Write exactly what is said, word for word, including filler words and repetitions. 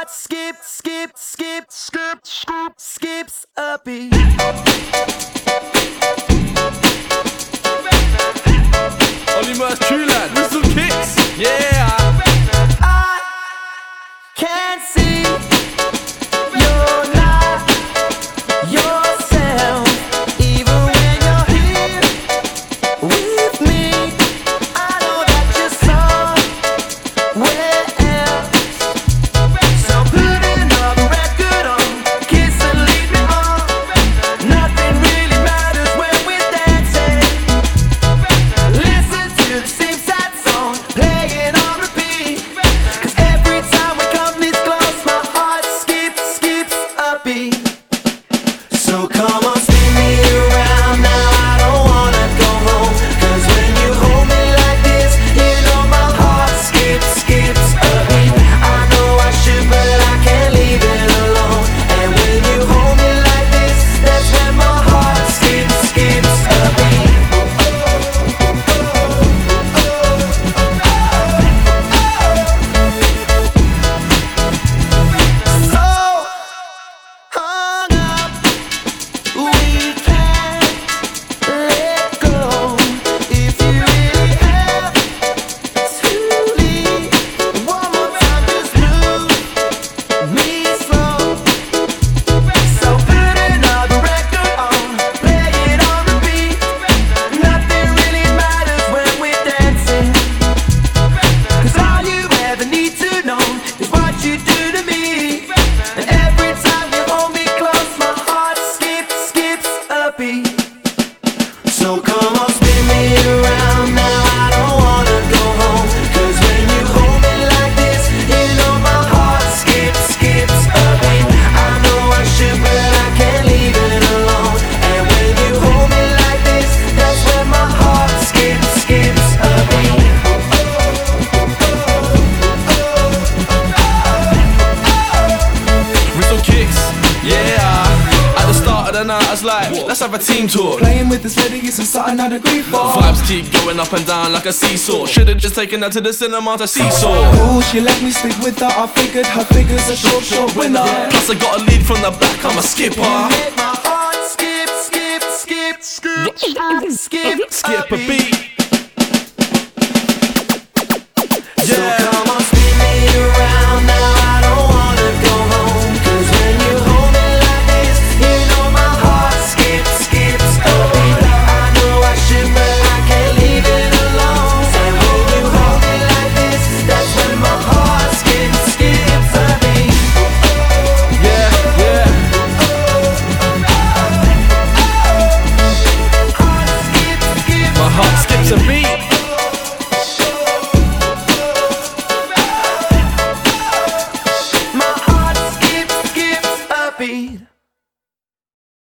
heart skip, skip, skip, skip, skip, skips a beat. Only Merce Trueland with some kicks, yeah. I can't see you're not yourself, even when you're here with me. I know that you're somewhere else, so put another record on, kiss and lead me on. Nothing really matters when we're dancing. Listen to the same sad song playing on repeat, 'cause every time we come this close, my heart skips, skips a beat. So come on, spin me around now, I don't wanna go home, 'cause when you hold me like this, you know my heart skips, skips a beat. I know I should, but I can't leave it alone. And when you hold me like this, that's when my heart skips, skips a beat. So hung up, we can't let go. If you really have to leave, one more time, just move me slow. So put another record on, play it on repeat. Nothing really matters when we're dancing, 'cause all you ever need to know is what you do to me. And every time you hold me close, my heart skips, skips a beat. So come on, spin me around now, I don't wanna go home, 'cause when you hold me like this, you know my heart skips, skips a beat. I know I should, but I can't leave it alone. And when you hold me like this, that's when my heart skips, skips a beat. With some kicks, yeah. At the start of the night, I was like, let's have a team talk. Playing with this lady isn't something I'd agree for. Vibes keep going up and down like a seesaw. Should've just taken her to the cinema to seesaw. Ooh, she let me sleep with her. I figured her figure's a short, short winner. Plus I got a lead from the back, I'm a skipper. Make my heart skip, skip, skip, skip, skip, Skip a beat.